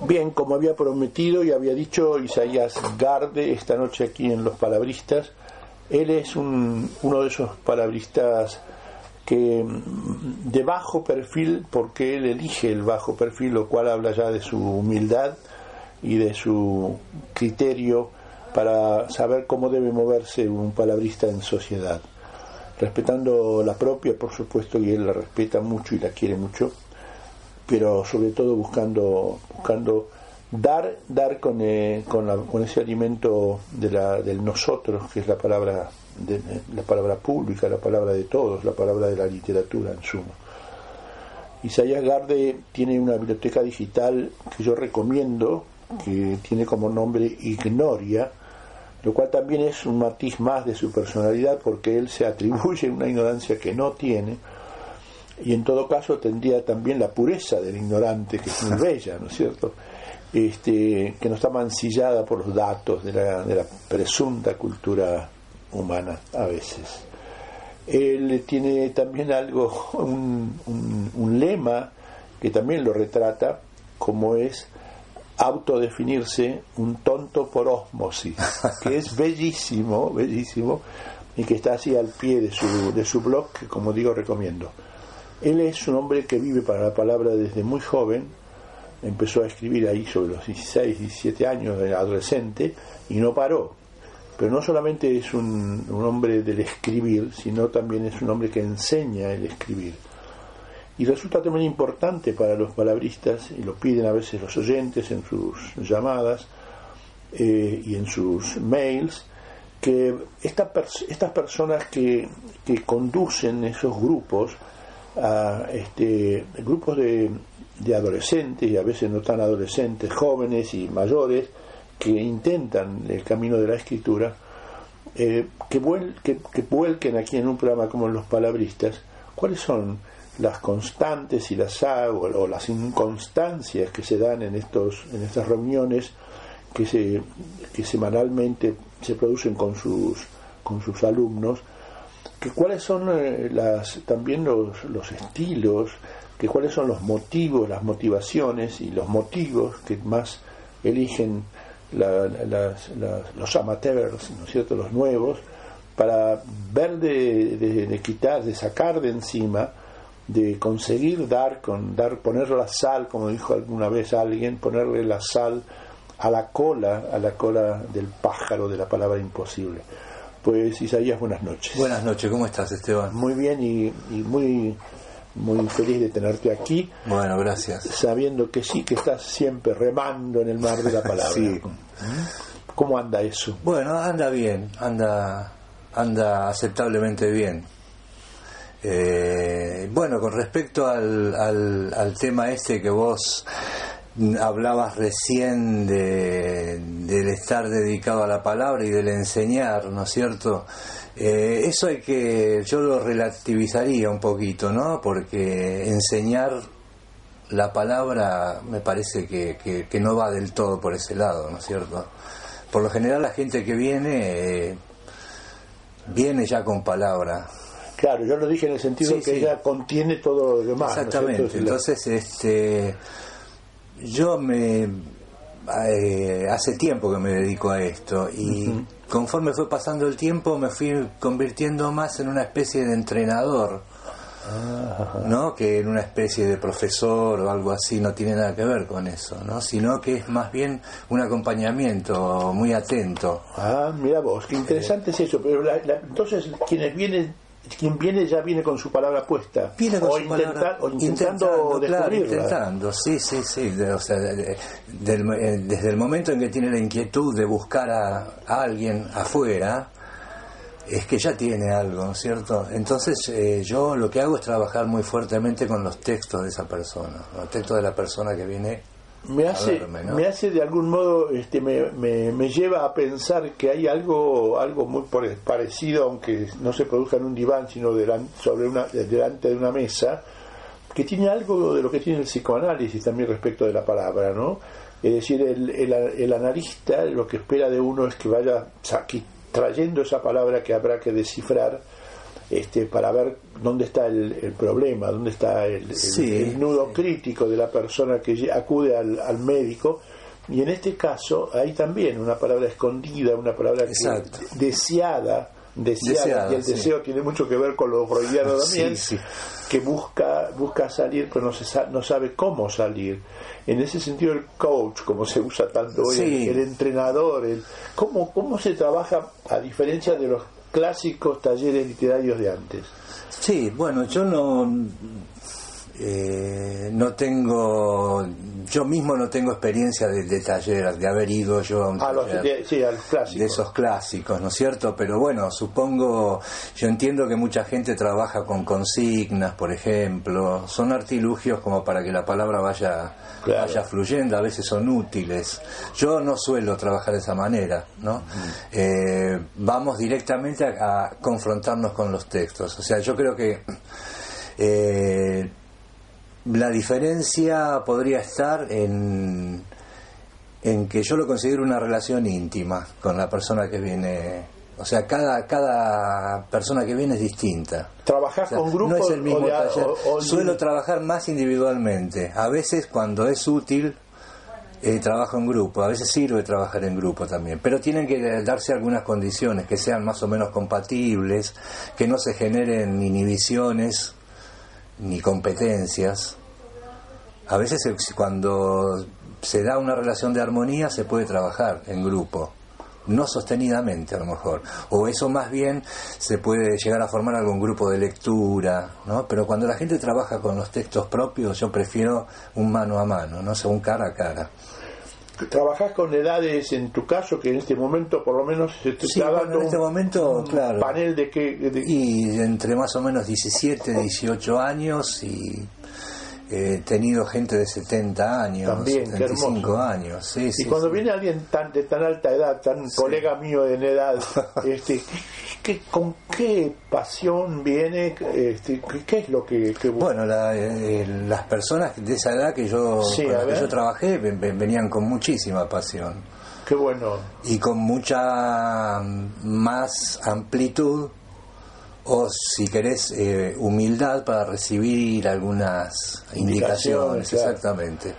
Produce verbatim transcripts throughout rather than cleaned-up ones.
Bien, como había prometido y había dicho Isaías Garde esta noche aquí en Los Palabristas, él es un, uno de esos palabristas que de bajo perfil, porque él elige el bajo perfil, lo cual habla ya de su humildad y de su criterio para saber cómo debe moverse un palabrista en sociedad, respetando la propia, por supuesto, y él la respeta mucho y la quiere mucho, pero sobre todo buscando buscando dar dar con eh, con, la, con ese alimento de la, del nosotros, que es la palabra de, de, la palabra pública, la palabra de todos, la palabra de la literatura en suma. Isaías Garde tiene una biblioteca digital que yo recomiendo, que tiene como nombre Ignoria, lo cual también es un matiz más de su personalidad, porque él se atribuye una ignorancia que no tiene, y en todo caso tendría también la pureza del ignorante, que es muy bella, ¿no es cierto?, este, que no está mancillada por los datos de la, de la presunta cultura humana a veces. Él tiene también algo, un, un, un lema que también lo retrata, como es autodefinirse un tonto por ósmosis, que es bellísimo, bellísimo, y que está así al pie de su, de su blog, que como digo recomiendo. Él es un hombre que vive para la palabra desde muy joven. Empezó a escribir ahí sobre los dieciséis, diecisiete años, de adolescente, y no paró. Pero no solamente es un, un hombre del escribir, sino también es un hombre que enseña el escribir. Y resulta también importante para los palabristas, y lo piden a veces los oyentes en sus llamadas eh, y en sus mails, que esta pers- estas personas que, que conducen esos grupos, a este, grupos de, de adolescentes, y a veces no tan adolescentes, jóvenes y mayores, que intentan el camino de la escritura, eh, que, vuel- que, que vuelquen aquí en un programa como Los Palabristas cuáles son las constantes y las o, o las inconstancias que se dan en estos en estas reuniones que se que semanalmente se producen con sus con sus alumnos, que cuáles son eh, las también los, los estilos, que cuáles son los motivos, las motivaciones y los motivos que más eligen la, las, las, los amateurs, ¿no es cierto?, los nuevos, para ver de, de, de quitar, de sacar de encima, de conseguir dar, con dar poner la sal, como dijo alguna vez alguien, ponerle la sal a la cola, a la cola del pájaro de la palabra imposible. Pues Isaías, buenas noches. Buenas noches, ¿cómo estás, Esteban? Muy bien y, y muy muy feliz de tenerte aquí. Bueno, gracias. Sabiendo que sí, que estás siempre remando en el mar de la palabra. Sí. ¿Cómo anda eso? Bueno, anda bien, anda anda aceptablemente bien. Eh, bueno, con respecto al, al, al tema este que vos hablabas recién de, del estar dedicado a la palabra y del enseñar, ¿no es cierto? Eh, eso hay que, yo lo relativizaría un poquito, ¿no? Porque enseñar la palabra me parece que, que, que no va del todo por ese lado, ¿no es cierto? Por lo general la gente que viene, eh, viene ya con palabra. Claro, yo lo dije en el sentido Sí, que sí. ella contiene todo lo demás. Exactamente, ¿no? entonces este yo me eh, hace tiempo que me dedico a esto y uh-huh. conforme fue pasando el tiempo me fui convirtiendo más en una especie de entrenador, uh-huh. ¿no? Que en una especie de profesor o algo así. No tiene nada que ver con eso, ¿no? Sino que es más bien un acompañamiento muy atento. Ah, mira vos, qué interesante eh, es eso. Pero la, la, entonces quienes vienen quien viene ya viene con su palabra puesta, viene con o, su intenta, palabra, o intentando, intentando descubrirla. Claro, intentando, sí, sí, sí, de, o sea, de, de, del, eh, desde el momento en que tiene la inquietud de buscar a, a alguien afuera, es que ya tiene algo, ¿no es cierto? Entonces eh, yo lo que hago es trabajar muy fuertemente con los textos de esa persona, los textos de la persona que viene me hace, a verme, ¿no? me hace de algún modo, este, me, me, me lleva a pensar que hay algo algo muy parecido, aunque no se produzca en un diván, sino delante, sobre una, delante de una mesa, que tiene algo de lo que tiene el psicoanálisis también respecto de la palabra, ¿no? Es decir, el, el, el analista lo que espera de uno es que vaya trayendo esa palabra que habrá que descifrar este, para ver dónde está el, el problema, dónde está el, el, sí, el nudo sí. crítico de la persona que acude al, al médico. Y en este caso hay también una palabra escondida, una palabra que, deseada, deseada, deseada, y el sí. deseo tiene mucho que ver con lo freudiano también, sí, sí. que busca busca salir, pero no, se sa- no sabe cómo salir. En ese sentido el coach, como se usa tanto hoy, sí. el, el entrenador, el, ¿cómo, ¿cómo se trabaja a diferencia de los clásicos talleres literarios de antes? Sí, bueno, yo no... Eh, no tengo, yo mismo no tengo experiencia de, de taller, de haber ido yo a un a taller los, de, sí, a los clásicos. de esos clásicos, ¿no es cierto? Pero bueno, supongo, yo entiendo que mucha gente trabaja con consignas, por ejemplo, son artilugios como para que la palabra vaya, claro. vaya fluyendo, a veces son útiles. Yo no suelo trabajar de esa manera, ¿no? Mm. Eh, vamos directamente a, a confrontarnos con los textos, o sea, yo creo que eh, la diferencia podría estar en, en que yo lo considero una relación íntima con la persona que viene. O sea, cada cada persona que viene es distinta. ¿Trabajás o sea, con grupos? No es el mismo o de, taller. O, o Suelo trabajar más individualmente. A veces, cuando es útil, eh, trabajo en grupo. A veces sirve trabajar en grupo también. Pero tienen que darse algunas condiciones que sean más o menos compatibles, que no se generen inhibiciones ni competencias. A veces cuando se da una relación de armonía se puede trabajar en grupo, no sostenidamente a lo mejor, o eso más bien se puede llegar a formar algún grupo de lectura, ¿no? Pero cuando la gente trabaja con los textos propios, yo prefiero un mano a mano, no sé, un cara a cara. ¿Trabajás con edades en tu caso que en este momento por lo menos se te sí, está bueno, dando en este un, momento, un claro, panel de qué? De... Y entre más o menos diecisiete, dieciocho años y he eh, tenido gente de setenta años, también, setenta y cinco años. Sí, y sí, cuando sí. viene alguien tan de tan alta edad, tan sí. colega mío en edad, este, ¿qué, ¿con qué pasión viene? Este, ¿Qué es lo que, que busca? Bueno, la, eh, las personas de esa edad que yo, sí, con las que yo trabajé ven, venían con muchísima pasión. Qué bueno. Y con mucha más amplitud, o si querés eh, humildad para recibir algunas indicaciones, claro. exactamente.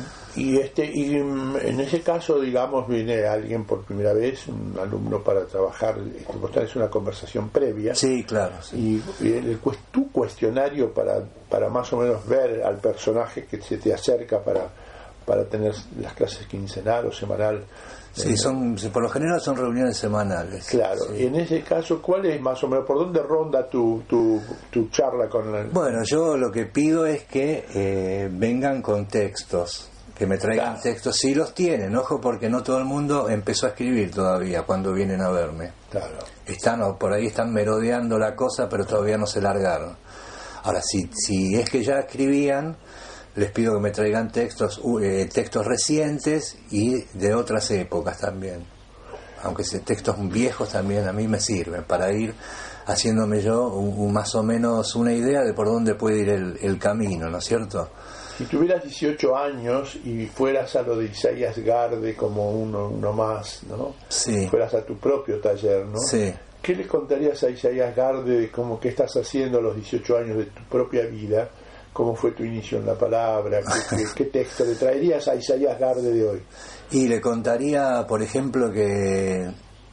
Y este y en ese caso, digamos, viene alguien por primera vez, un alumno para trabajar, este, vos tenés una conversación previa. Sí, claro. Sí. Y, y el, tu cuestionario para para más o menos ver al personaje que se te acerca para para tener las clases quincenal o semanal. Sí, son, por lo general son reuniones semanales. Claro, sí. Y en ese caso, ¿cuál es más o menos, por dónde ronda tu tu, tu charla con la... Bueno, yo lo que pido es que eh, vengan con textos, que me traigan claro. textos, si los tienen, ojo, porque no todo el mundo empezó a escribir todavía cuando vienen a verme. Claro. Están, o por ahí están merodeando la cosa, pero todavía no se largaron. Ahora, si, si es que ya escribían, les pido que me traigan textos eh, textos recientes y de otras épocas también, aunque sean textos viejos también a mí me sirven para ir haciéndome yo un, un, más o menos una idea de por dónde puede ir el, el camino, ¿no es cierto? Si tuvieras dieciocho años y fueras a lo de Isaías Garde como uno, uno más, ¿no? Sí. Fueras a tu propio taller, ¿no? Sí. ¿Qué le contarías a Isaías Garde de cómo qué estás haciendo a los dieciocho años de tu propia vida? ¿Cómo fue tu inicio en la palabra? ¿Qué, qué, qué texto le traerías a Isaías Garde de hoy? Y le contaría, por ejemplo, que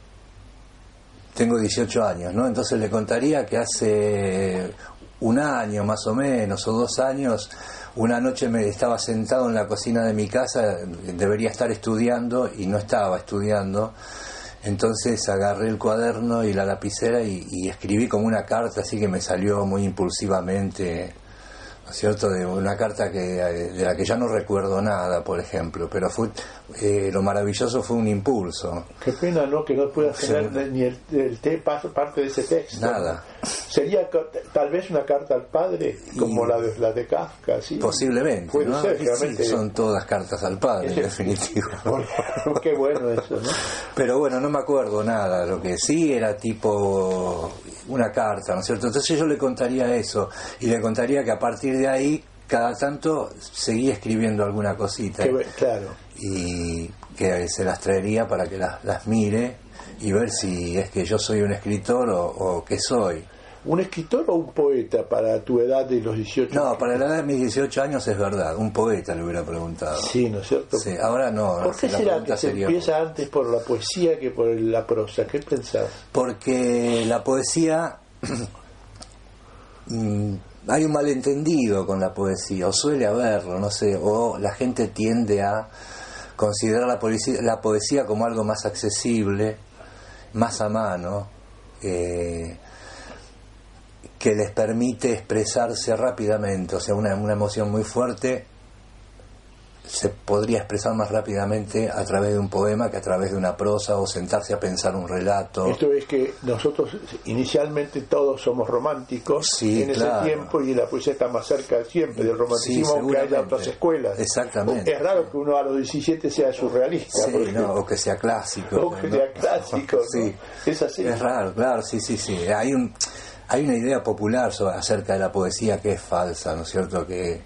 tengo dieciocho años, ¿no? Entonces le contaría que hace un año más o menos, o dos años, una noche me estaba sentado en la cocina de mi casa, debería estar estudiando y no estaba estudiando. Entonces agarré el cuaderno y la lapicera y, y escribí como una carta, así que me salió muy impulsivamente, ¿no es cierto?, de una carta que de la que ya no recuerdo nada, por ejemplo, pero fue eh, lo maravilloso fue un impulso. Qué pena, ¿no?, que no puedas tener sí. ni el, el te, parte de ese texto. Nada. Sería tal vez una carta al padre, como y, la de la de Kafka, ¿sí? Posiblemente, puede ¿no? ser, sí, son todas cartas al padre, en definitiva. Qué bueno eso, ¿no? Pero bueno, no me acuerdo nada. Lo que sí era tipo una carta, ¿no es cierto? Entonces yo le contaría eso y le contaría que a partir de ahí cada tanto seguía escribiendo alguna cosita. Qué, claro. Y que se las traería para que las, las mire y ver si es que yo soy un escritor o, o qué soy. ¿Un escritor o un poeta para tu edad de los dieciocho? No, para la edad de mis dieciocho años es verdad, un poeta le hubiera preguntado. Sí, ¿no es cierto? Sí, ahora no. ¿Por qué será que se sería... empieza antes por la poesía que por la prosa? ¿Qué pensás? Porque la poesía... hay un malentendido con la poesía, o suele haberlo, no sé, o la gente tiende a considerar la poesía, la poesía como algo más accesible, más a mano, eh, que les permite expresarse rápidamente, o sea, una, una emoción muy fuerte se podría expresar más rápidamente a través de un poema que a través de una prosa, o sentarse a pensar un relato. Esto es que nosotros inicialmente todos somos románticos, sí, en claro. ese tiempo, y la poesía está más cerca siempre del romanticismo, sí, aunque haya otras escuelas. Exactamente. Es raro que uno a los diecisiete sea surrealista. Sí, no, o que sea clásico. O que ¿no? sea clásico, ¿no? Sí. Es así. Es raro, claro, sí, sí, sí. Hay un hay una idea popular sobre, acerca de la poesía que es falsa, ¿no es cierto? Que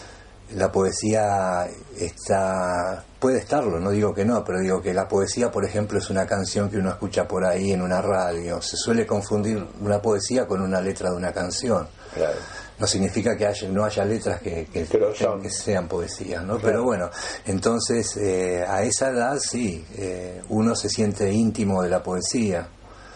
la poesía está, puede estarlo, no digo que no, pero digo que la poesía, por ejemplo, es una canción que uno escucha por ahí en una radio. Se suele confundir una poesía con una letra de una canción. Claro. No significa que haya, no haya letras que, que, que, que sean poesías, ¿no? Claro. Pero bueno, entonces eh, a esa edad sí, eh, uno se siente íntimo de la poesía.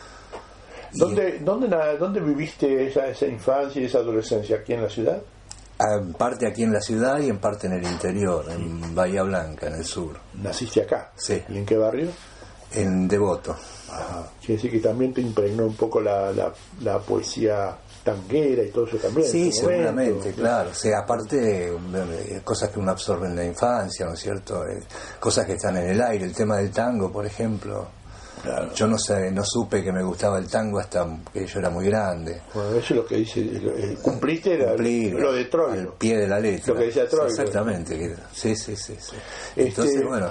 ¿Dónde, y, ¿dónde, ¿Dónde viviste esa, esa infancia y esa adolescencia? ¿Aquí en la ciudad? En parte aquí en la ciudad y en parte en el interior, en Bahía Blanca, en el sur. ¿Naciste acá? Sí. ¿Y en qué barrio? En Devoto. Ajá. Quiere decir que también te impregnó un poco la, la, la poesía tanguera y todo eso también. Sí, seguramente, momento. Claro. O sea, aparte, eh, cosas que uno absorbe en la infancia, ¿no es cierto? Eh, cosas que están en el aire. El tema del tango, por ejemplo. Claro. Yo no sé, no supe que me gustaba el tango hasta que yo era muy grande. Bueno, eso es lo que dice, eh, cumpliste era Cumplí, lo de Troilo. Al pie de la letra. Lo que decía Troilo. Exactamente. Sí, sí, sí. sí. Este, Entonces, bueno.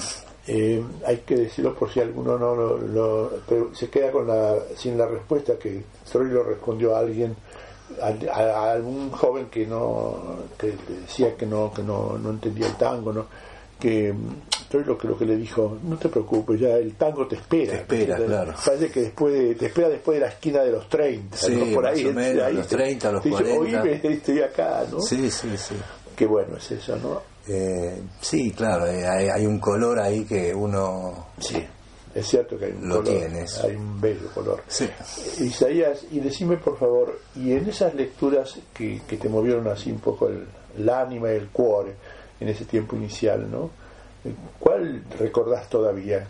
Eh, hay que decirlo por si alguno no lo, lo pero se queda con la sin la respuesta, que Troilo respondió a alguien, a, a, a algún joven que no que decía que no que no, no entendía el tango, no que Troilo creo que le dijo: no te preocupes, ya el tango te espera. Te espera, te, claro. Parece que después de, te espera después de la esquina de los treinta, sí, ¿no? Por ahí, más o menos, ahí los te, treinta, los te dice, cuarenta. Oíme, estoy acá, ¿no? Sí, sí, sí. Qué bueno es eso, ¿no? Eh, sí, claro, eh, hay, hay un color ahí que uno... Sí, es cierto que hay un lo color, tienes. hay un bello color. Sí. Isaías, y decime por favor, y en esas lecturas que, que te movieron así un poco el, el ánima y el cuore en ese tiempo inicial, ¿no? ¿Cuál recordás todavía?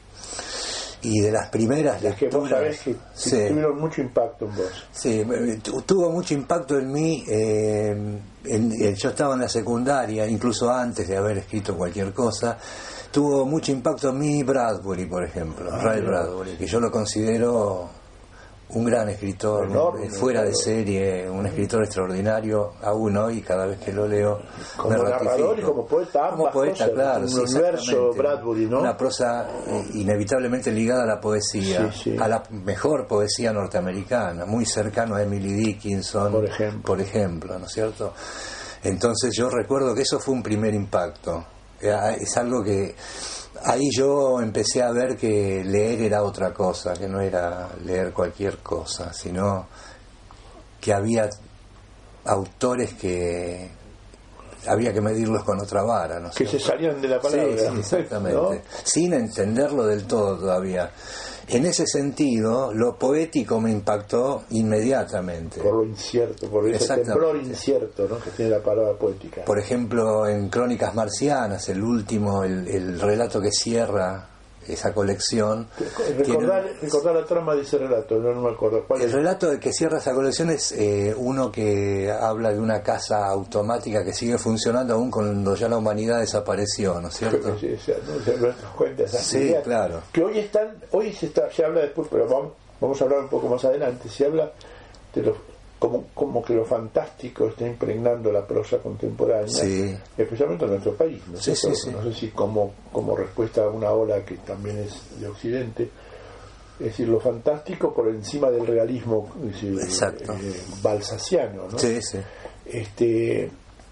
Y de las primeras las lecturas, que vos sabés que, que sí. tuvieron mucho impacto en vos. Sí, tuvo mucho impacto en mí. Eh, en, en, yo estaba en la secundaria, incluso antes de haber escrito cualquier cosa. Tuvo mucho impacto en mí Bradbury, por ejemplo, ah, Ray Bradbury, que yo lo considero un gran escritor, enorme, fuera de serie, un escritor extraordinario aún hoy, cada vez que lo leo como me narrador ratifico. y como poeta, como poeta, cosas, claro, un sí, universo Bradbury, ¿no? Una prosa inevitablemente ligada a la poesía, sí, sí. a la mejor poesía norteamericana, muy cercano a Emily Dickinson, por ejemplo, por ejemplo, ¿no es cierto? Entonces yo recuerdo que eso fue un primer impacto. Es algo que ahí yo empecé a ver que leer era otra cosa, que no era leer cualquier cosa, sino que había autores que había que medirlos con otra vara, ¿no? Que se salían de la palabra. Sí, sí, exactamente, ¿no? Sin entenderlo del todo todavía. En ese sentido, lo poético me impactó inmediatamente. Por lo incierto, por ese temblor incierto, ¿no?, que tiene la palabra poética. Por ejemplo, en Crónicas Marcianas, el último, el, el relato que cierra esa colección. Recordar, tiene... recordar la trama de ese relato, no, no me acuerdo cuál. El es? relato que cierra esa colección es eh, uno que habla de una casa automática que sigue funcionando aún cuando ya la humanidad desapareció, ¿no es cierto? Sí, sí, no se nos cuenta esas sí, ideas, claro. Que hoy están, hoy se está, se habla después, pero vamos, vamos a hablar un poco más adelante. Se habla de los como como que lo fantástico está impregnando la prosa contemporánea, sí. especialmente en nuestro país, ¿no? Sí, sí, sí. No sé si como como respuesta a una ola que también es de Occidente, es decir, lo fantástico por encima del realismo, es decir, exacto. Eh, balsaciano, ¿no? Sí, sí. Este,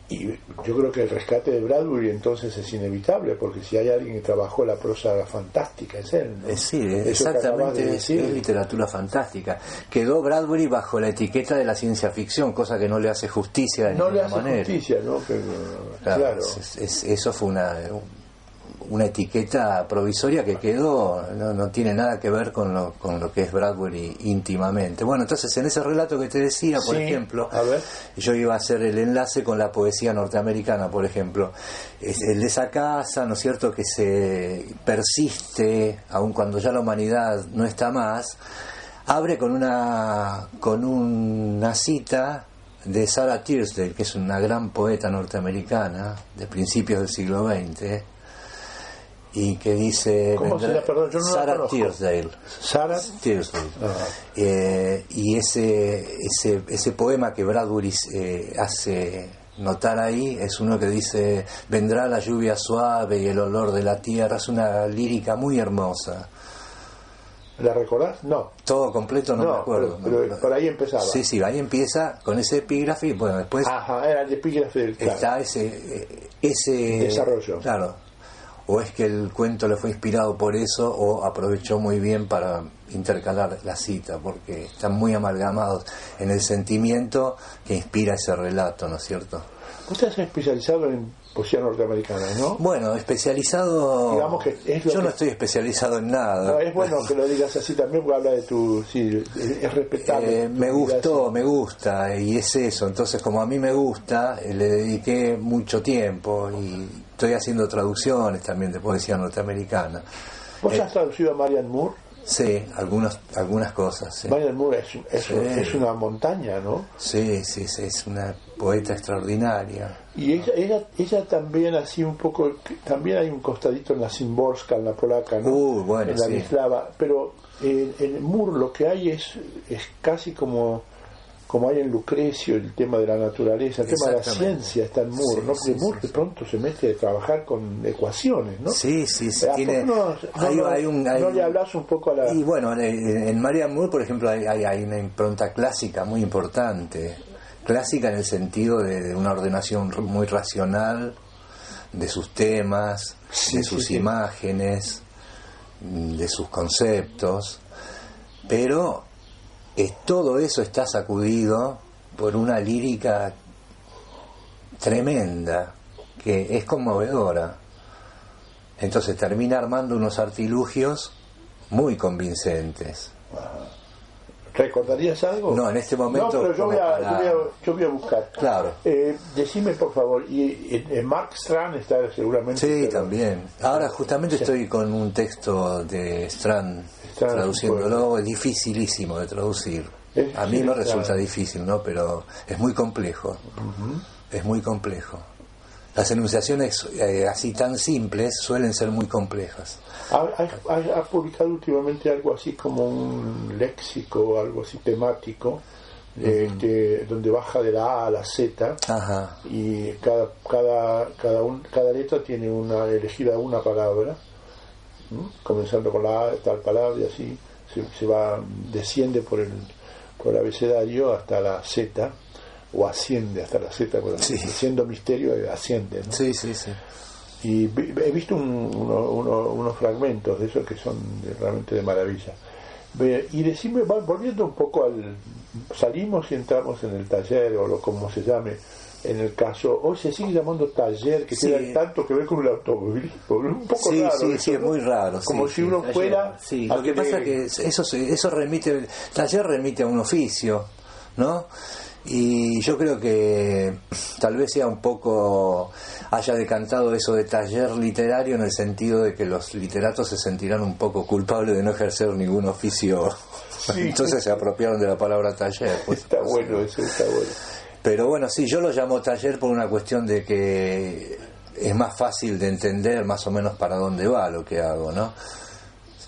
y yo creo que el rescate de Bradbury entonces es inevitable, porque si hay alguien que trabajó la prosa fantástica es él, ¿no? Eh, sí, exactamente, de es, es literatura fantástica. Quedó Bradbury bajo la etiqueta de la ciencia ficción, cosa que no le hace justicia de no ninguna le hace manera. justicia, ¿no? Pero, claro, claro. Es, es, eso fue una una etiqueta provisoria que quedó, no, no tiene nada que ver con lo, con lo que es Bradbury íntimamente. Bueno, entonces en ese relato que te decía, por sí, ejemplo, a ver. yo iba a hacer el enlace con la poesía norteamericana, por ejemplo. Es el de esa casa, ¿no es cierto?, que se persiste, aun cuando ya la humanidad no está más, abre con una, con una cita de Sarah Teasdale, que es una gran poeta norteamericana de principios del siglo veinte, y que dice ¿Cómo se llama? Perdón, yo no Sarah Teasdale. Sarah Teasdale. Eh, y ese, ese ese poema que Bradbury eh, hace notar ahí es uno que dice: vendrá la lluvia suave y el olor de la tierra. Es una lírica muy hermosa. ¿La recordás? No. Todo completo no, no me acuerdo. Pero, pero no, por ahí empezaba. Sí, sí, ahí empieza con ese epígrafe y bueno, después Ajá, era el epígrafe del claro. Está ese, ese desarrollo. Claro. O es que el cuento le fue inspirado por eso, o aprovechó muy bien para intercalar la cita, porque están muy amalgamados en el sentimiento que inspira ese relato, ¿no es cierto? Vos estás especializado en poesía norteamericana, ¿no? Bueno, especializado... Digamos que es lo yo que... no estoy especializado en nada. No, es bueno que lo digas así también, porque habla de tu... Sí, es respetable. Eh, me gustó, me gusta, y es eso. Entonces, como a mí me gusta, eh, le dediqué mucho tiempo, y estoy haciendo traducciones también de poesía norteamericana. ¿Vos eh, has traducido a Marianne Moore? Sí, algunos, algunas cosas. Sí. Marianne Moore es, es, sí. es una montaña, ¿no? Sí, sí, sí, es una poeta extraordinaria. Y ella, ella, ella también así un poco, también hay un costadito en la Szymborska, en la polaca, ¿no? Uh, bueno, en la sí. Wisława, pero en, en Moore lo que hay es, es casi como como hay en Lucrecio el tema de la naturaleza, el tema de la ciencia está en Moore, sí, ¿no? Porque sí, Moore sí, de pronto se mete a trabajar con ecuaciones, ¿no? Sí, sí, sí. ¿A Tiene, poco no, hay, no, hay un, hay, no le hablas un poco a la... Y bueno, en, en Marianne Moore, por ejemplo, hay, hay, hay una impronta clásica muy importante. Clásica en el sentido de, de una ordenación muy racional de sus temas, sí, de sus sí, sí. imágenes, de sus conceptos, pero eh, todo eso está sacudido por una lírica tremenda que es conmovedora. Entonces termina armando unos artilugios muy convincentes. ¿Recordarías algo? No, en este momento... No, pero yo voy a, para... yo voy a, yo voy a buscar. Claro. Eh, decime, por favor, y en, en Mark Strand está seguramente... Sí, pero... también. Ahora justamente sí. estoy con un texto de Strand, Strand traduciéndolo. bueno. Es dificilísimo de traducir. Es a mí me Strand. resulta difícil, ¿no? Pero es muy complejo. Uh-huh. Es muy complejo. Las enunciaciones eh, así tan simples suelen ser muy complejas. ¿Ha, ha, ha publicado últimamente algo así como un léxico, algo así temático, uh-huh. este, donde baja de la A a la Z? Ajá. Y cada cada cada, un, cada letra tiene una elegida una palabra, ¿m? Comenzando con la A, tal palabra, y así se, se va, desciende por el, por el abecedario hasta la Z, o asciende hasta la Z, sí. siendo misterio asciende, ¿no? Sí, sí, sí. Y he visto un, uno, uno, unos fragmentos de esos que son de, realmente de maravilla. Y decime, volviendo un poco al... Salimos y entramos en el taller, o lo como se llame, en el caso... Hoy se sigue llamando taller, que sí. tiene tanto que ver con el automovilismo. Un poco sí, raro. Sí, eso, sí, es ¿no? muy raro. Como sí, si sí, uno taller. fuera... Sí, lo que pasa es que eso, eso remite... Taller remite a un oficio, ¿no? Y yo creo que tal vez sea un poco, haya decantado eso de taller literario en el sentido de que los literatos se sentirán un poco culpables de no ejercer ningún oficio. Sí. Entonces se apropiaron de la palabra taller. Pues, está bueno, eso está bueno. Pero bueno, sí, yo lo llamo taller por una cuestión de que es más fácil de entender más o menos para dónde va lo que hago, ¿no?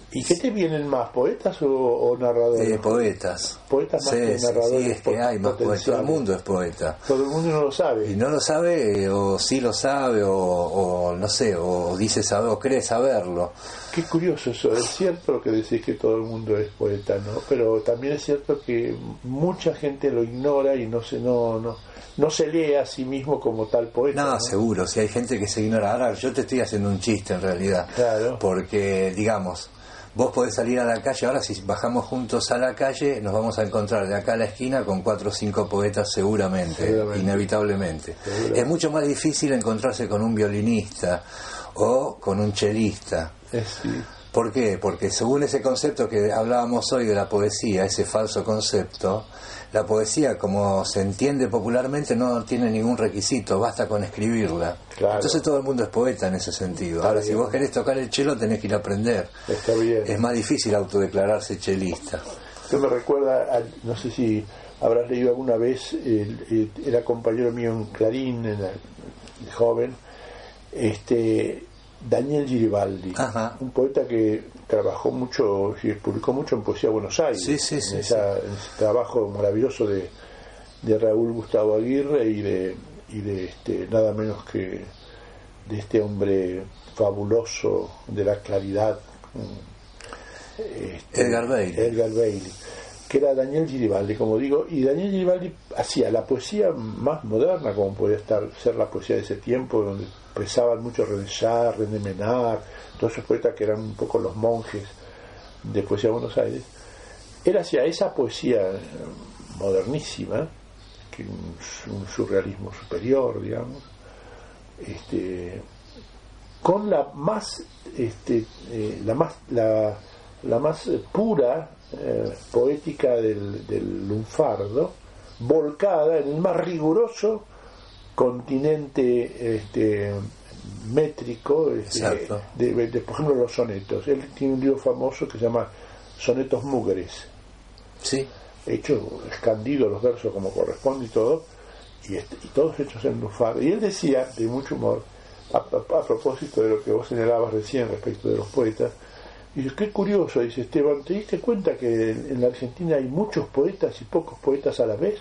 ¿Y qué te vienen más, poetas o, o narradores? Eh, poetas. Poetas más sí, que sí, narradores. Sí, es que hay más poetas. Todo el mundo es poeta. Todo el mundo no lo sabe. Y no lo sabe, o sí lo sabe, o, o no sé, o dice saber, o cree saberlo. Qué curioso eso. Es cierto lo que decís, que todo el mundo es poeta, ¿no? Pero también es cierto que mucha gente lo ignora y no se, no, no, no se lee a sí mismo como tal poeta. No, ¿no? seguro, si hay gente que se ignora. Ahora, yo te estoy haciendo un chiste en realidad. Claro. Porque, digamos, vos podés salir a la calle, ahora si bajamos juntos a la calle, nos vamos a encontrar de acá a la esquina con cuatro o cinco poetas seguramente, seguramente. inevitablemente. Seguramente. Es mucho más difícil encontrarse con un violinista o con un chelista. Es, sí. ¿Por qué? Porque según ese concepto que hablábamos hoy de la poesía, ese falso concepto, la poesía, como se entiende popularmente, no tiene ningún requisito, basta con escribirla. Claro. Entonces todo el mundo es poeta en ese sentido. Está Ahora, bien. Si vos querés tocar el cello, tenés que ir a aprender. Está bien. Es más difícil autodeclararse chelista. Esto me recuerda, a, no sé si habrás leído alguna vez, el, el, era compañero mío en Clarín, en el, el joven, este... Daniel Giribaldi, Ajá. un poeta que trabajó mucho y publicó mucho en Poesía Buenos Aires, sí, sí, sí, en, esa, sí. en ese trabajo maravilloso de, de Raúl Gustavo Aguirre y de, y de este, nada menos que de este hombre fabuloso de la claridad, este, Edgar Bailey. Edgar Bailey, que era Daniel Giribaldi, como digo, y Daniel Giribaldi hacía la poesía más moderna, como podía estar, ser la poesía de ese tiempo, donde expresaban mucho René Char, René Menard, todos esos poetas que eran un poco los monjes de Poesía de Buenos Aires. Él hacía esa poesía modernísima, que un, un surrealismo superior, digamos, este, con la más, este, eh, la más, la, la más pura eh, poética del, del lunfardo, volcada en el más riguroso continente este, métrico este, de, de, de, por ejemplo, los sonetos. Él tiene un libro famoso que se llama Sonetos Mugres, sí, hecho escandido los versos como corresponde y todo, y, este, y todos hechos en lunfardo. Y él decía, de mucho humor, a, a, a propósito de lo que vos señalabas recién respecto de los poetas, dice, qué curioso, dice Esteban, ¿te diste cuenta que en la Argentina hay muchos poetas y pocos poetas a la vez?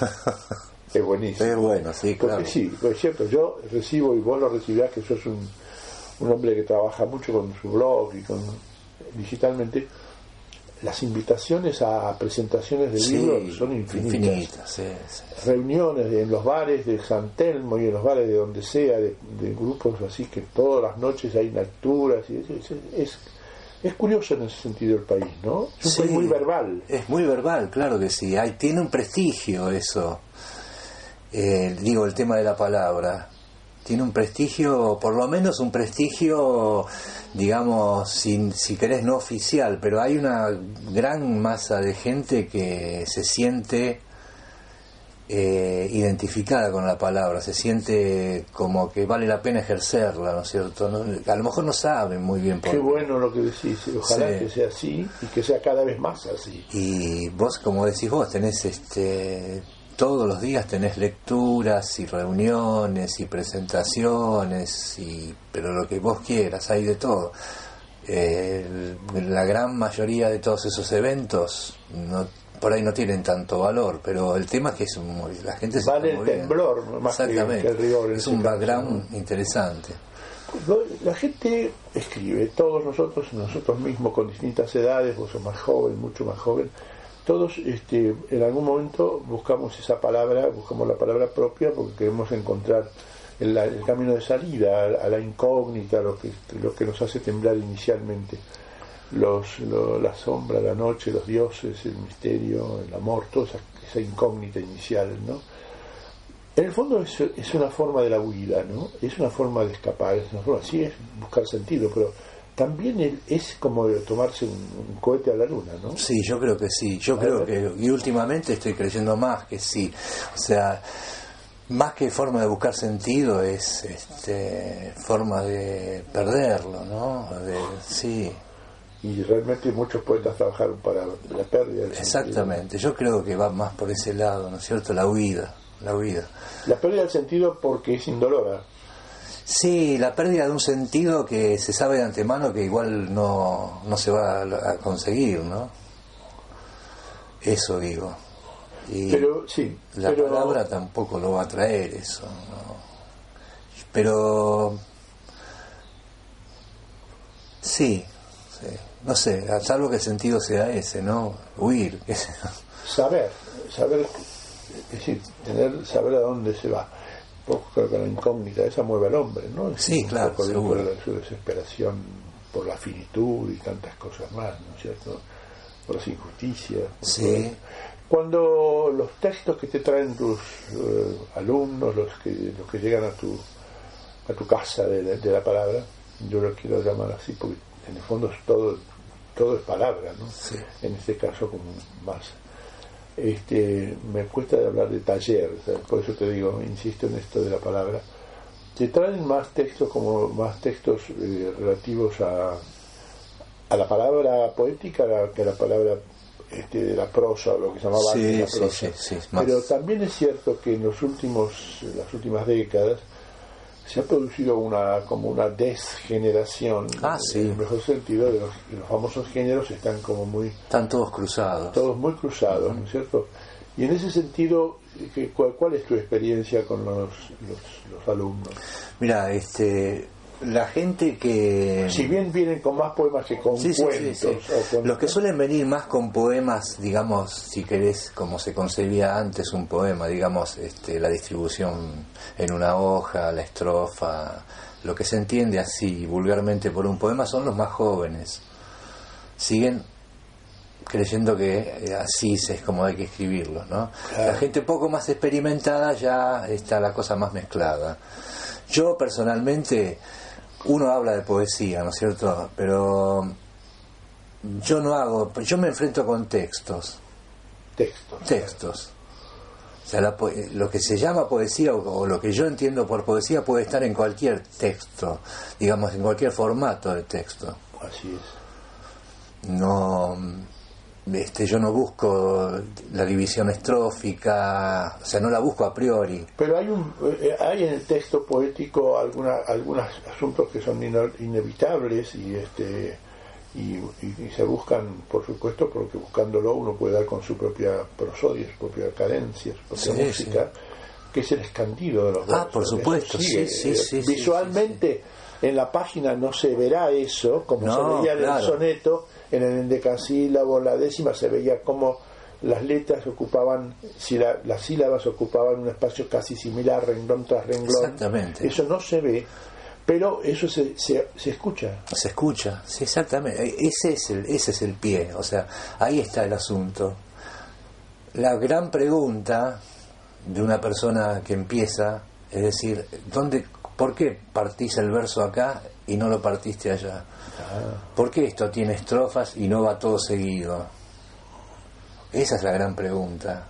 Es buenísimo. Es bueno, sí, claro. Porque sí, pues es cierto, yo recibo, y vos lo recibirás, que sos un, un hombre que trabaja mucho con su blog y con digitalmente, las invitaciones a presentaciones de sí, libros son infinitas. infinitas sí, sí. Reuniones de, en los bares de San Telmo y en los bares de donde sea, de, de grupos así que todas las noches hay lecturas. Y es, es, es, es curioso en ese sentido el país, ¿no? Es un sí, país muy verbal. Es muy verbal, claro que sí. Hay, tiene un prestigio eso. Eh, digo, el tema de la palabra tiene un prestigio, por lo menos un prestigio, digamos, sin, si querés no oficial, pero hay una gran masa de gente que se siente eh, identificada con la palabra, se siente como que vale la pena ejercerla, ¿no es cierto? No, a lo mejor no saben muy bien por qué bueno lo que decís, ojalá sí. que sea así y que sea cada vez más así. Y vos, como decís vos, tenés este todos los días tenés lecturas y reuniones y presentaciones, y pero lo que vos quieras, hay de todo. Eh, la gran mayoría de todos esos eventos no, por ahí no tienen tanto valor, pero el tema es que es un, la gente se vale está el temblor más que, que el rigor. Es un background caso, ¿no? interesante. La gente escribe, todos nosotros, nosotros mismos con distintas edades, vos sos más joven, mucho más joven, todos este, en algún momento buscamos esa palabra, buscamos la palabra propia porque queremos encontrar el, el camino de salida a, a la incógnita, lo que, lo que nos hace temblar inicialmente, los, lo, la sombra, la noche, los dioses, el misterio, el amor, toda esa, esa incógnita inicial, ¿no? En el fondo es, es una forma de la huida, ¿no? Es una forma de escapar, es una forma, sí es buscar sentido, pero también es como tomarse un, un cohete a la luna, ¿no? Sí, yo creo que sí, yo a creo ver. que, y últimamente estoy creyendo más que sí, o sea, más que forma de buscar sentido es este forma de perderlo, ¿no? De, sí. Y realmente muchos poetas trabajaron para la pérdida del Exactamente, sentido. Yo creo que va más por ese lado, ¿no es cierto? La huida, la huida. La pérdida del sentido porque es indolora. Sí, la pérdida de un sentido que se sabe de antemano que igual no, no se va a, a conseguir, ¿no? Eso digo. Y pero sí, la pero... palabra tampoco lo va a traer eso, ¿no? Pero sí, sí, no sé, salvo que el sentido sea ese, ¿no? Huir, qué sé yo. Saber, saber, es decir, tener, saber a dónde se va. Un poco creo que la incógnita esa mueve al hombre, ¿no? Es Sí, un claro, poco seguro. de su desesperación por la finitud y tantas cosas más, ¿no es cierto? Por las injusticias. Por Sí. Cuando los textos que te traen tus eh, alumnos, los que los que llegan a tu a tu casa de la, de la palabra, yo lo quiero llamar así porque en el fondo es todo todo es palabra, ¿no? Sí. En este caso como más este me cuesta hablar de taller, ¿sabes? Por eso te digo, insisto en esto de la palabra. Te traen más textos como más textos eh, relativos a a la palabra poética que a la palabra este, de la prosa, o lo que se llamaba Sí, antes la sí, prosa. sí, sí, es más. Pero también es cierto que en los últimos, en las últimas décadas se ha producido una como una desgeneración, Ah, sí. en el mejor sentido, de los, de los famosos géneros están como muy Están todos cruzados. todos muy cruzados, ¿no es cierto? Y en ese sentido, ¿cuál, cuál es tu experiencia con los, los, los alumnos? Mira, este, la gente que... Si bien vienen con más poemas que con Sí, sí, cuentos. sí, sí. O con... Los que suelen venir más con poemas, digamos, si querés, como se concebía antes un poema, digamos, este, la distribución en una hoja, la estrofa, lo que se entiende así vulgarmente por un poema, son los más jóvenes. Siguen creyendo que así es como hay que escribirlo, ¿no? Claro. La gente un poco más experimentada ya está la cosa más mezclada. Yo personalmente, uno habla de poesía, ¿no es cierto? Pero yo no hago, yo me enfrento con textos. Textos. Textos. O sea, la po- lo que se llama poesía o, o lo que yo entiendo por poesía puede estar en cualquier texto, digamos, en cualquier formato de texto. Así es. No, este, yo no busco la división estrófica, o sea, no la busco a priori. Pero hay un eh, hay en el texto poético alguna, algunos asuntos que son ino- inevitables y este y, y, y se buscan, por supuesto, porque buscándolo uno puede dar con su propia prosodia, su propia cadencia, su propia Sí, música, que es el escandido de los versos. Ah, por supuesto, Eso sí, sigue. sí, sí, sí, Visualmente sí, en la página no se verá eso, como No, se veía en claro. el soneto, en el endecasílabo, en la décima se veía como las letras ocupaban, si la, las sílabas ocupaban un espacio casi similar, renglón tras renglón. Exactamente. Eso no se ve, pero eso se, se, se escucha. Se escucha, sí, exactamente. Ese es el, ese es el pie, o sea, ahí está el asunto. La gran pregunta de una persona que empieza es decir, ¿dónde, por qué partís el verso acá y no lo partiste allá? ¿Por qué esto tiene estrofas y no va todo seguido? Esa es la gran pregunta.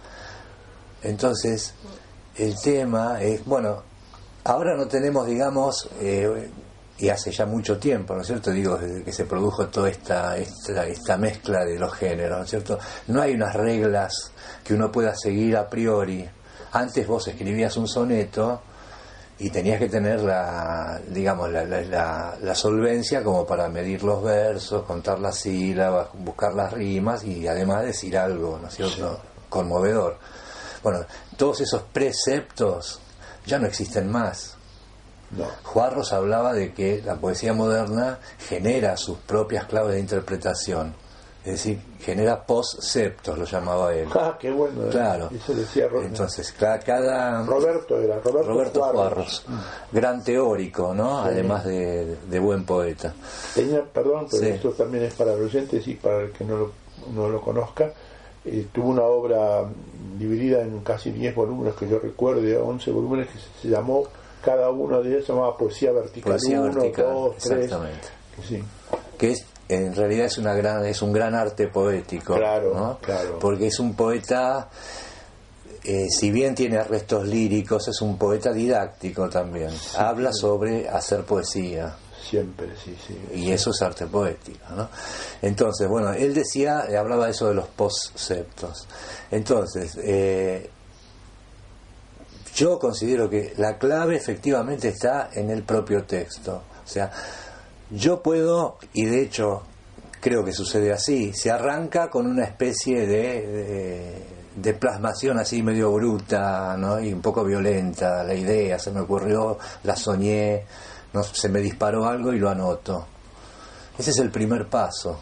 Entonces, el tema es, bueno, ahora no tenemos, digamos, eh, y hace ya mucho tiempo, ¿no es cierto? Digo, desde que se produjo toda esta, esta, esta mezcla de los géneros, ¿no es cierto? No hay unas reglas que uno pueda seguir a priori. Antes vos escribías un soneto y tenías que tener la, digamos, la, la, la, la solvencia como para medir los versos, contar las sílabas, buscar las rimas y además decir algo, ¿no es cierto? Sí. Conmovedor. Bueno, todos esos preceptos ya no existen más. No. Juarros hablaba de que la poesía moderna genera sus propias claves de interpretación, es decir, genera postceptos, lo llamaba él. Ah, qué bueno. Claro. Eso decía Ro- Entonces, cada, cada Roberto era Roberto, Roberto Juarros. Juarros, gran teórico, ¿no? Sí. Además de, de buen poeta. Tenía, perdón, pero Sí. esto también es para los oyentes y para el que no lo, no lo conozca. Eh, tuvo una obra dividida en casi diez volúmenes, que yo recuerde, once volúmenes, que se llamó, cada uno de ellos se llamaba Poesía Vertical Poesía uno, vertical, dos, tres. exactamente. Sí. Que es, en realidad es una gran, es un gran arte poético, Claro, ¿no? claro. Porque es un poeta, eh, si bien tiene arrestos líricos, es un poeta didáctico también. Sí, Habla sí. sobre hacer poesía. Siempre, sí, sí. Y eso es arte poético, ¿no? Entonces, bueno, él decía, eh, hablaba de eso de los postceptos. Entonces, eh, yo considero que la clave efectivamente está en el propio texto. O sea, yo puedo, y de hecho creo que sucede así, se arranca con una especie de, de, de plasmación así medio bruta, ¿no? Y un poco violenta, la idea se me ocurrió, la soñé, ¿no? Se me disparó algo y lo anoto. Ese es el primer paso.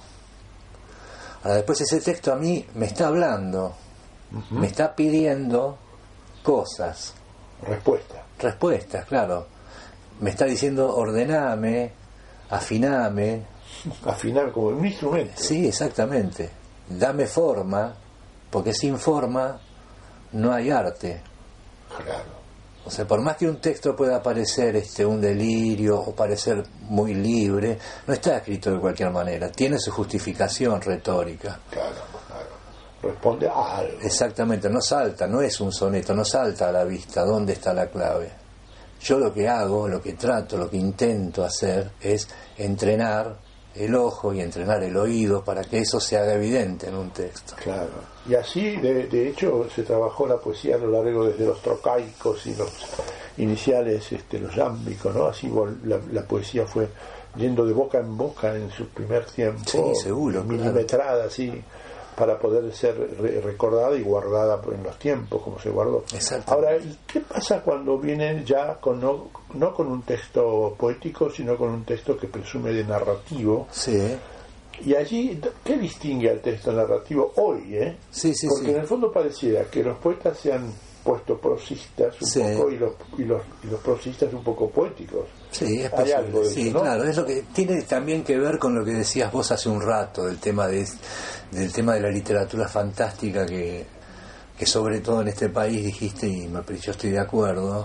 Ahora después ese texto a mí me está hablando, uh-huh. me está pidiendo cosas. Respuestas. Respuestas, claro. Me está diciendo ordename, afiname. Afinar como un instrumento. Sí, exactamente. Dame forma, porque sin forma no hay arte. Claro. O sea, por más que un texto pueda parecer este un delirio o parecer muy libre, no está escrito de cualquier manera. Tiene su justificación retórica. Claro, claro. Responde a algo. Exactamente, no salta, no es un soneto, no salta a la vista. ¿Dónde está la clave? Yo lo que hago, lo que trato, lo que intento hacer es entrenar el ojo y entrenar el oído para que eso se haga evidente en un texto. Claro. Y así, de, de hecho, se trabajó la poesía a lo largo desde los trocaicos y los iniciales, este, los yámbicos, ¿no? Así la, la poesía fue yendo de boca en boca en su primer tiempo. Sí, seguro. Milimetrada, claro. Así, para poder ser re- recordada y guardada en los tiempos, como se guardó. Ahora, ¿y qué pasa cuando vienen ya con no, no con un texto poético, sino con un texto que presume de narrativo? Sí. Y allí, ¿qué distingue al texto narrativo hoy? Eh? Sí, sí, Porque sí. en el fondo pareciera que los poetas se han puesto prosistas un sí. poco y los, y, los, y los prosistas un poco poéticos. Sí, es posible. Hay algo de sí, eso, ¿no? Claro, es lo que tiene también que ver con lo que decías vos hace un rato, del tema de del tema de la literatura fantástica que, que sobre todo en este país dijiste, y me, yo estoy de acuerdo,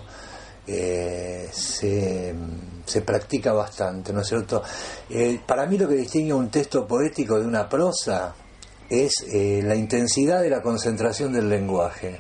eh, se, se practica bastante, ¿no es cierto? Eh, para mí lo que distingue un texto poético de una prosa es eh, la intensidad de la concentración del lenguaje.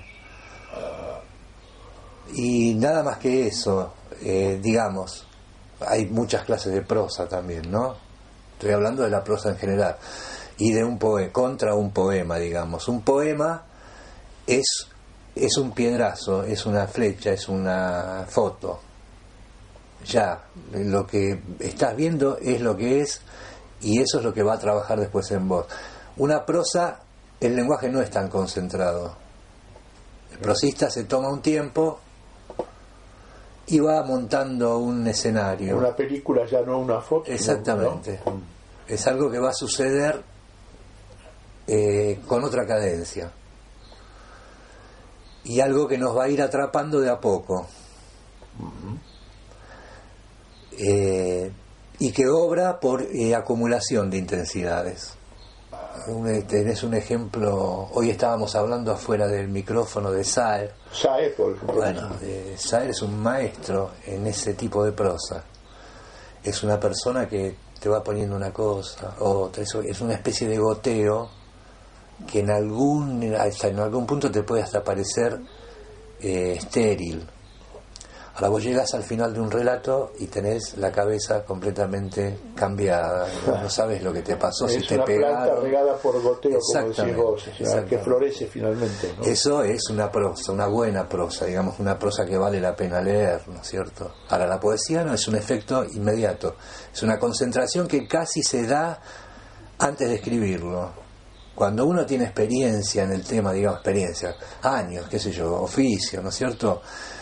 Y nada más que eso, eh, digamos, hay muchas clases de prosa también, ¿no? Estoy hablando de la prosa en general. Y de un poema, contra un poema, digamos. Un poema es, es un piedrazo, es una flecha, es una foto. Ya, lo que estás viendo es lo que es, y eso es lo que va a trabajar después en vos. Una prosa, el lenguaje no es tan concentrado. El prosista se toma un tiempo y va montando un escenario. Una película ya no una foto. Exactamente. ¿No? Es algo que va a suceder eh, con otra cadencia. Y algo que nos va a ir atrapando de a poco. Uh-huh. Eh, y que obra por eh, acumulación de intensidades. Un, tenés un ejemplo, hoy estábamos hablando afuera del micrófono de Saer. Saer, por ejemplo. Bueno, eh, Saer es un maestro en ese tipo de prosa. Es una persona que te va poniendo una cosa, otra, es una especie de goteo que en algún, hasta en algún punto te puede hasta parecer eh, estéril. Ahora vos llegas al final de un relato y tenés la cabeza completamente cambiada, no, no sabes lo que te pasó, es si te una pegaron. Planta regada por goteo, como decís vos, o sea, que florece finalmente, ¿no? Eso es una prosa, una buena prosa, digamos, una prosa que vale la pena leer, ¿no es cierto? Ahora, la poesía no es un efecto inmediato, es una concentración que casi se da antes de escribirlo. Cuando uno tiene experiencia en el tema, digamos, experiencia, años, qué sé yo, oficio, ¿no es cierto?,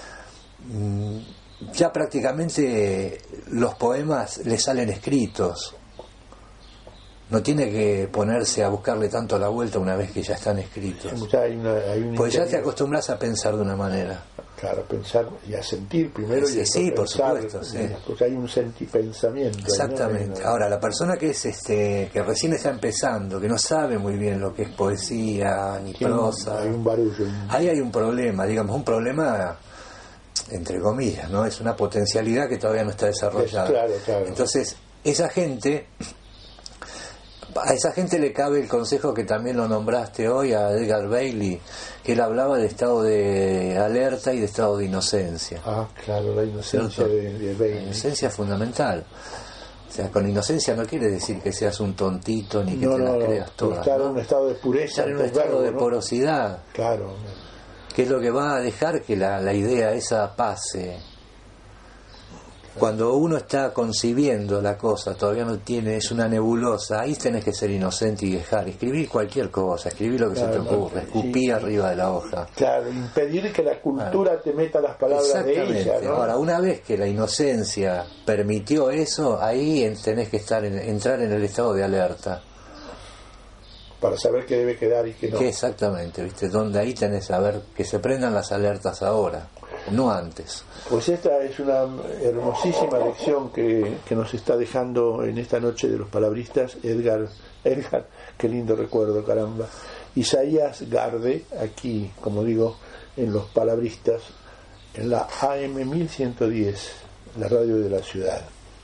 ya prácticamente los poemas le salen escritos, no tiene que ponerse a buscarle tanto la vuelta una vez que ya están escritos. Ya hay una, hay un pues ya te acostumbras a pensar de una manera. Claro, a pensar y a sentir primero sí, y sí, por pensar, supuesto, sí. Porque hay un sentipensamiento. Exactamente. ¿No? Ahora, la persona que es este que recién está empezando, que no sabe muy bien lo que es poesía ni prosa, hay un barullo. Ahí hay un problema, digamos, un problema entre comillas, ¿no? Es una potencialidad que todavía no está desarrollada. Es, claro, claro. Entonces, esa gente, a esa gente le cabe el consejo que también lo nombraste hoy a Edgar Bailey, que él hablaba de estado de alerta y de estado de inocencia. Ah, claro, la inocencia de, de Bailey. La inocencia es fundamental. O sea, con inocencia no quiere decir que seas un tontito ni que no, te no, las creas no, todas. Estar ¿no? en un estado de pureza. Estar en un estado verbo, de ¿no? porosidad. Claro. que es lo que va a dejar que la, la idea esa pase. Cuando uno está concibiendo la cosa, todavía no tiene, es una nebulosa, ahí tenés que ser inocente y dejar, escribir cualquier cosa, escribir lo que claro, se te ocurre, escupir sí, arriba de la hoja. Claro, impedir que la cultura claro. te meta las palabras de ella, ¿no? Ahora, una vez que la inocencia permitió eso, ahí tenés que estar en, entrar en el estado de alerta. Para saber qué debe quedar y qué no. Que exactamente, ¿viste? Donde ahí tenés que saber que se prendan las alertas ahora, no antes. Pues esta es una hermosísima lección que, que nos está dejando en esta noche de los palabristas Edgar, Edgar, qué lindo recuerdo, caramba. Isaías Garde, aquí, como digo, en los palabristas, en la A M mil ciento diez, la radio de la ciudad.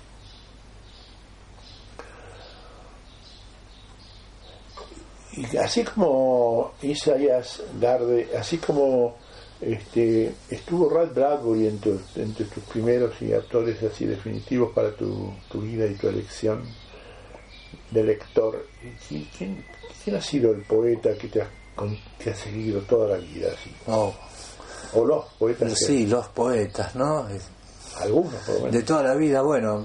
Y así como Isaías Garde, así como este estuvo Ray Bradbury entre, entre tus primeros y actores así definitivos para tu, tu vida y tu elección de lector, ¿quién, quién ha sido el poeta que te ha, que ha seguido toda la vida? Así? Oh. O los poetas. Sí, que... los poetas, ¿no? Algunos, por lo menos. De toda la vida, bueno,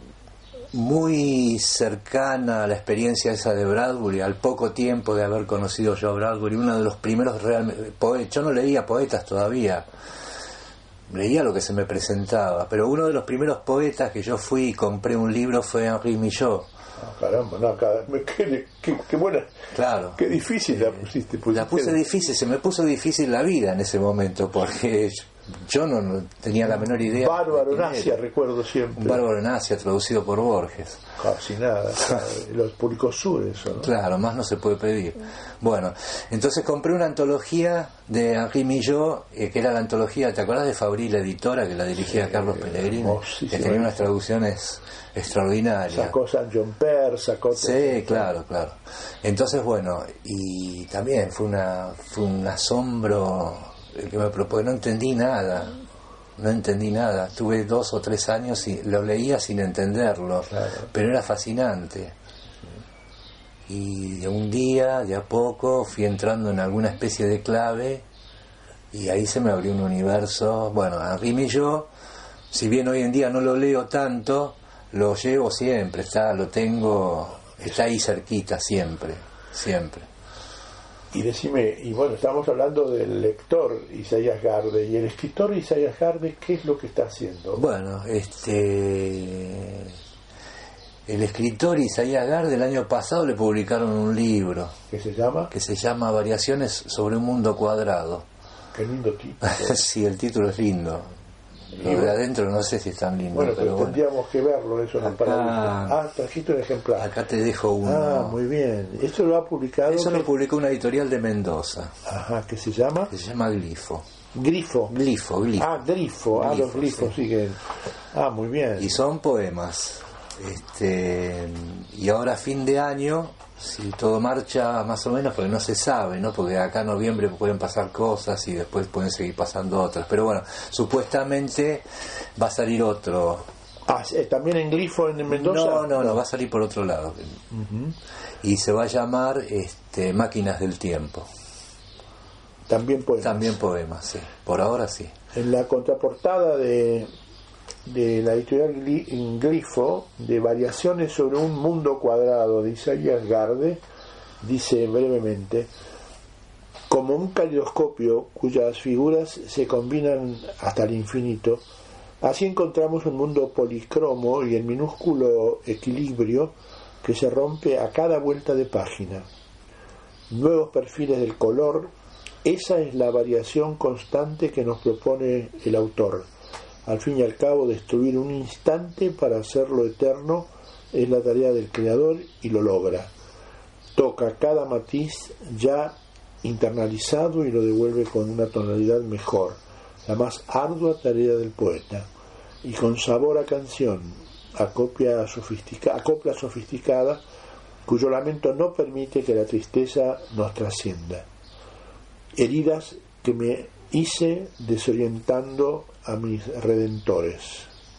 muy cercana a la experiencia esa de Bradbury, al poco tiempo de haber conocido yo a Bradbury, uno de los primeros realmente poetas. Yo no leía poetas todavía, leía lo que se me presentaba, pero uno de los primeros poetas que yo fui y compré un libro fue Henri Millot. Ah, caramba, no, cada, qué, qué, qué buena, claro, qué difícil la pusiste, pusiste. La puse difícil, se me puso difícil la vida en ese momento, porque yo no, no tenía la menor idea. Bárbaro en Asia, recuerdo siempre. Un Bárbaro en Asia, traducido por Borges. Casi nada, los publicó Sur, eso, ¿no? Claro, más no se puede pedir. Bueno, entonces compré una antología de Henri Millot, eh, que era la antología, ¿te acuerdas de Fabri, la editora, que la dirigía sí, Carlos Pellegrini? Que tenía unas traducciones extraordinarias. Sacó San John Per, sacó... Sí, claro, claro. Entonces, bueno, y también fue una fue un asombro el que me propone, no entendí nada, no entendí nada, tuve dos o tres años y lo leía sin entenderlo, claro. Pero era fascinante. Y de un día, de a poco, fui entrando en alguna especie de clave y ahí se me abrió un universo. Bueno, Henri Millot, si bien hoy en día no lo leo tanto, lo llevo siempre, está, lo tengo, está ahí cerquita siempre, siempre. Y decime, y bueno, estamos hablando del lector Isaías Garde, y el escritor Isaías Garde, ¿qué es lo que está haciendo? Bueno, este el escritor Isaías Garde el año pasado le publicaron un libro. ¿Qué se llama? Que se llama Variaciones sobre un mundo cuadrado. Qué lindo título. Sí, el título es lindo. Lo de adentro no sé si es tan lindo. Bueno, pero, pero tendríamos bueno. que verlo eso en el acá, Ah, trajiste un ejemplar. Acá te dejo uno. Ah, muy bien. ¿Esto lo ha publicado? Eso que... lo publicó una editorial de Mendoza. Ajá, ¿qué se llama? Que se llama Glifo. Grifo. Glifo, glifo. Ah, grifo. Ah, los glifos, sí. sí que... Ah, muy bien. Y son poemas. Este, y ahora a fin de año, si todo marcha más o menos, porque no se sabe, ¿no? Porque acá en noviembre pueden pasar cosas y después pueden seguir pasando otras. Pero bueno, supuestamente va a salir otro. Ah, ¿también en Glifo en Mendoza? No, no, no, va a salir por otro lado. Uh-huh. Y se va a llamar este, Máquinas del Tiempo. También poemas. También poemas, sí. Por ahora sí. En la contraportada de... de la editorial Glifo, de Variaciones sobre un mundo cuadrado, de Isaías Garde, dice brevemente: como un caleidoscopio cuyas figuras se combinan hasta el infinito, así encontramos un mundo policromo y en minúsculo equilibrio que se rompe a cada vuelta de página. Nuevos perfiles del color, esa es la variación constante que nos propone el autor. Al fin y al cabo, destruir un instante para hacerlo eterno es la tarea del creador y lo logra. Toca cada matiz ya internalizado y lo devuelve con una tonalidad mejor, la más ardua tarea del poeta. Y con sabor a canción, acopia sofistica, acopla sofisticada, cuyo lamento no permite que la tristeza nos trascienda. Heridas que me hice desorientando a mis redentores.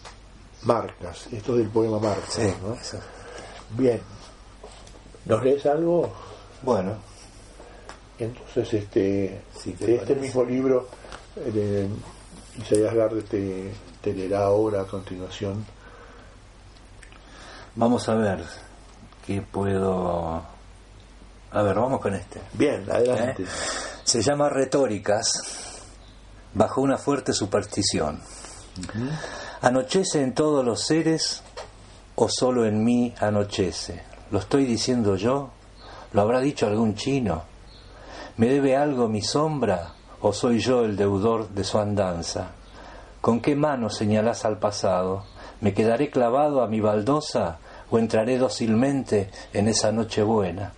Marcas, esto es del poema Marcas, sí, ¿no? Eso. Bien. ¿Nos lees algo? Bueno, Entonces, este, si de este mismo libro, eh, Isaías Garde te, te leerá ahora a continuación. Vamos a ver qué puedo... A ver, vamos con este. Bien, adelante. ¿Eh? Se llama Retóricas, bajo una fuerte superstición. Uh-huh. ¿Anochece en todos los seres o solo en mí anochece? ¿Lo estoy diciendo yo? ¿Lo habrá dicho algún chino? ¿Me debe algo mi sombra o soy yo el deudor de su andanza? ¿Con qué mano señalás al pasado? ¿Me quedaré clavado a mi baldosa o entraré dócilmente en esa noche buena?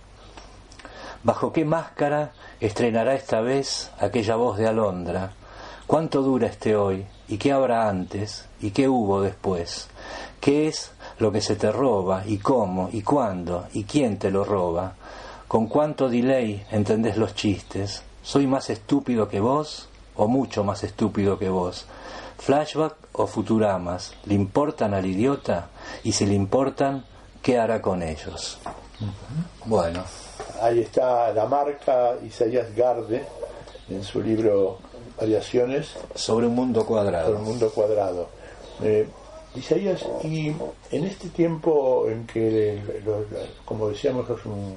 ¿Bajo qué máscara estrenará esta vez aquella voz de alondra? ¿Cuánto dura este hoy? ¿Y qué habrá antes? ¿Y qué hubo después? ¿Qué es lo que se te roba? ¿Y cómo? ¿Y cuándo? ¿Y quién te lo roba? ¿Con cuánto delay entendés los chistes? ¿Soy más estúpido que vos o mucho más estúpido que vos? ¿Flashback o Futuramas? ¿Le importan al idiota? Y si le importan, ¿qué hará con ellos? Uh-huh. Bueno. Ahí está la marca Isaías Garde en su libro Variaciones sobre un mundo cuadrado. Sobre un mundo cuadrado. Eh, Isaías, y en este tiempo en que, lo, como decíamos hace un,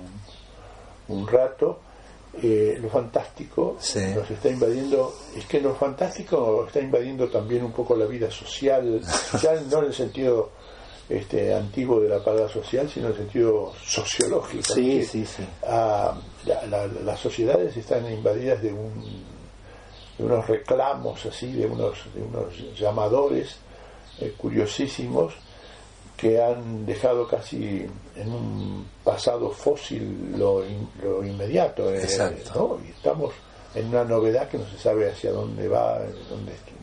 un rato, eh, lo fantástico sí. nos está invadiendo, es que lo fantástico está invadiendo también un poco la vida social, social no en el sentido este antiguo de la palabra social, sino en el sentido sociológico. Sí, sí, sí. A, la, la, las sociedades están invadidas de, un, de unos reclamos así, de unos, de unos llamadores eh, curiosísimos que han dejado casi en un pasado fósil lo, in, lo inmediato. Eh, Exacto. ¿no? Y estamos en una novedad que no se sabe hacia dónde va, dónde está.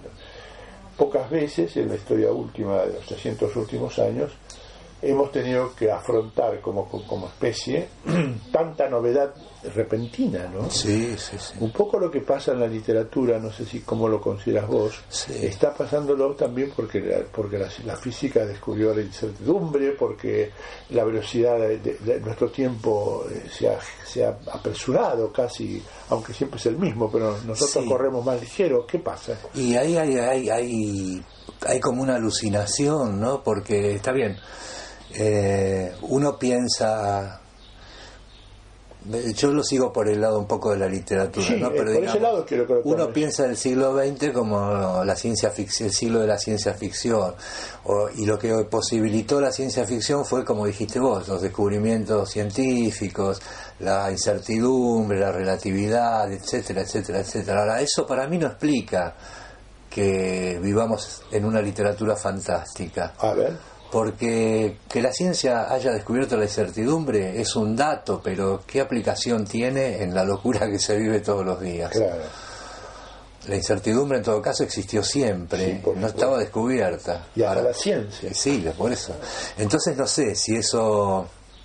Pocas veces en la historia última de los trescientos últimos años hemos tenido que afrontar como, como especie tanta novedad repentina, ¿no? Sí, sí, sí. Un poco lo que pasa en la literatura, no sé si cómo lo consideras vos, sí. está pasándolo también porque, la, porque la, la física descubrió la incertidumbre, porque la velocidad de, de, de nuestro tiempo se ha, se ha apresurado casi, aunque siempre es el mismo, pero nosotros sí. corremos más ligero. ¿Qué pasa? Y ahí hay, hay, hay, hay como una alucinación, ¿no? Porque está bien, eh, uno piensa... Yo lo sigo por el lado un poco de la literatura, sí, ¿no? Pero por digamos, ese lado quiero que lo uno tomes. piensa el siglo veinte como la ciencia ficción, el siglo de la ciencia ficción, o, y lo que posibilitó la ciencia ficción fue, como dijiste vos, los descubrimientos científicos, la incertidumbre, la relatividad, etcétera, etcétera, etcétera. Ahora, eso para mí no explica que vivamos en una literatura fantástica. A ver. Porque que la ciencia haya descubierto la incertidumbre es un dato, pero ¿qué aplicación tiene en la locura que se vive todos los días? Claro. La incertidumbre en todo caso existió siempre, sí, no estaba descubierta. Y hasta la ciencia. Sí, por eso. Entonces no sé si eso,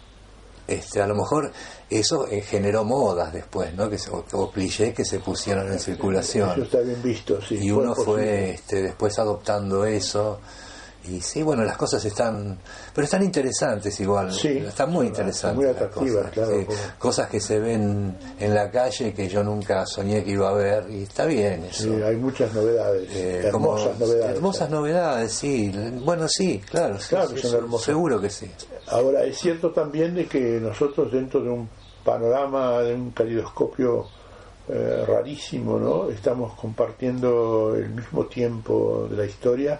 este, a lo mejor eso eh, generó modas después, ¿no? Que se, o, o clichés que se pusieron en circulación. Eso está bien visto, sí. Y uno fue este, después adoptando eso. Y sí, bueno, las cosas están... Pero están interesantes igual. Sí, están muy interesantes. Muy atractivas, cosas, claro. Sí, cosas que se ven en la calle que yo nunca soñé que iba a ver. Y está bien eso. Sí, hay muchas novedades. Eh, hermosas como, novedades. Hermosas novedades, sí. Bueno, sí, claro. Claro sí, que sí, son hermosas. Seguro que sí. Ahora, es cierto también de que nosotros dentro de un panorama, de un calidoscopio eh, rarísimo, ¿no? Estamos compartiendo el mismo tiempo de la historia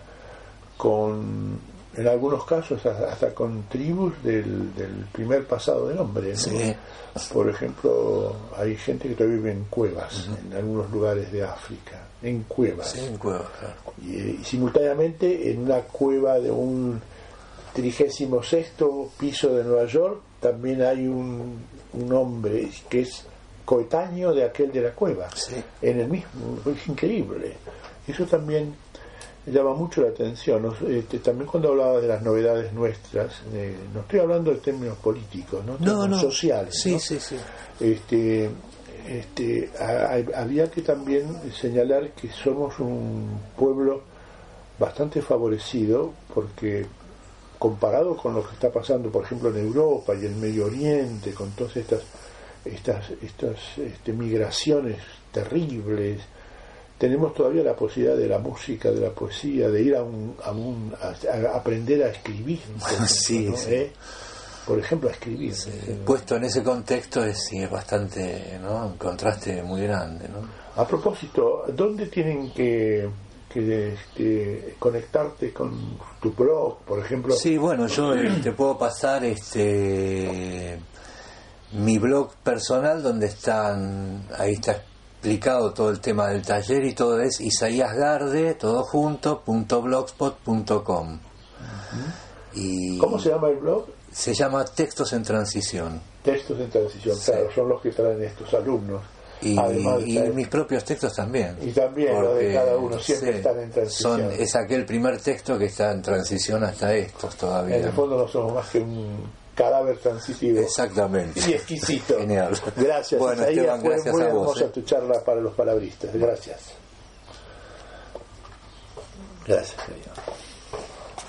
con, en algunos casos, hasta con tribus del, del primer pasado del hombre, ¿no? Sí. Por ejemplo, hay gente que todavía vive en cuevas, uh-huh. en algunos lugares de África, en cuevas. Sí, en cuevas, claro. Y, y simultáneamente en una cueva de un trigésimo sexto piso de Nueva York también hay un, un hombre que es coetáneo de aquel de la cueva, sí. en el mismo. Es increíble. Eso también llama mucho la atención. Este, también cuando hablaba de las novedades nuestras, eh, no estoy hablando de términos políticos, no, no, no. sociales, sí, ¿no? sí, sí. Este, este, a, había que también señalar que somos un pueblo bastante favorecido, porque comparado con lo que está pasando, por ejemplo, en Europa y el Medio Oriente, con todas estas estas, estas este, migraciones terribles. Tenemos todavía la posibilidad de la música, de la poesía, de ir a un, a, un, a, a aprender a escribir, por ejemplo, sí, ¿no? sí. ¿Eh? Por ejemplo, a escribir. Sí, puesto en ese contexto es, sí, es bastante, ¿no? Un contraste muy grande, ¿no? A propósito, ¿dónde tienen que, que, que conectarte con tu blog, por ejemplo? Sí, bueno, yo eh, te puedo pasar este mi blog personal donde están, ahí está explicado todo el tema del taller y todo, es Isaías Garde, todo junto, punto blogspot punto com. Uh-huh. Y ¿Cómo se llama el blog? se llama Textos en Transición. Textos en Transición, sí. Claro, son los que traen estos alumnos. Y, y traer... mis propios textos también. Y también los de cada uno, siempre sí, están en transición. Son, es aquel primer texto que está en transición hasta estos todavía. En el fondo no somos más que un cadáver transitivo. Exactamente. Y exquisito. Genial. Gracias. Bueno, Isaías, Esteban, fue gracias muy a hermosa vos, ¿eh? tu charla para los palabristas. Gracias. Gracias, querido.